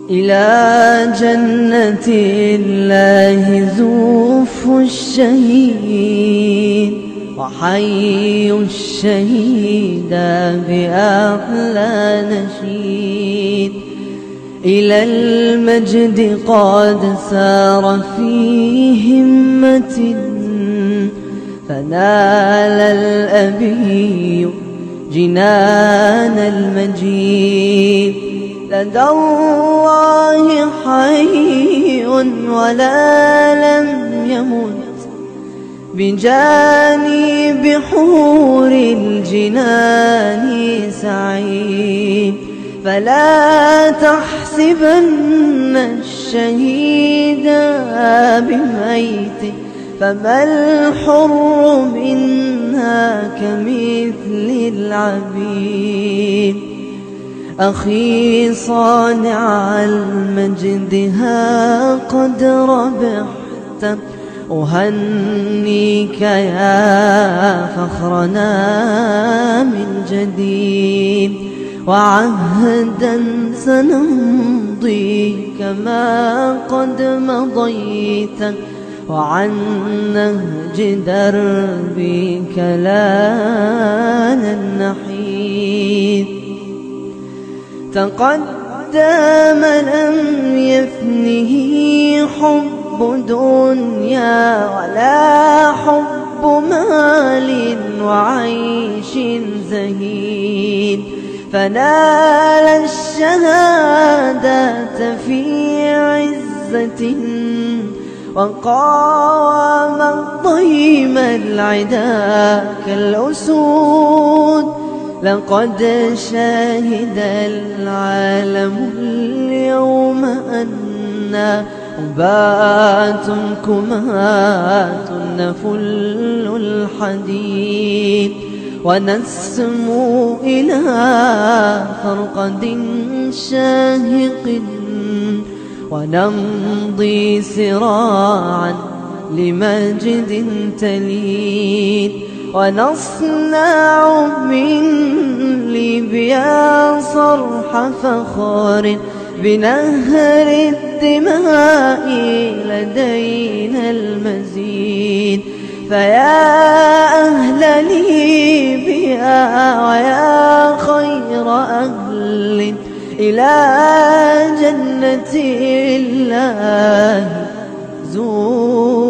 إلى جنة الله زوف الشهيد وحي الشهيد بأحلى نشيد. إلى المجد قد سار في همة فنال الأبي جنان المجيد. لدى الله حي ولا لم يمت بجانب حور الجنان سعيد. فلا تحسبن الشهيد بميت فما الحر منها كمثل العبيد. أخي صانع المجد ها قد ربحت أهنيك يا فخرنا من جديد. وعهدا سنمضي كما قد مضيت وعن نهج دربك لا ننحيد. تقدم لم يفنه حب دنيا ولا حب مال وعيش زهيد. فنال الشهادة في عزة وقام الضيم العدا كالأسود. لقد شهد العالم اليوم أننا أبات كمات نفل الحديد. ونسمو إلى فرقد شاهق ونمضي سراعا لمجد تليد. ونصنع من ليبيا صرح فخار بنهر الدماء لدينا المزيد. فيا أهل ليبيا ويا خير أهل إلى جنة الله زور.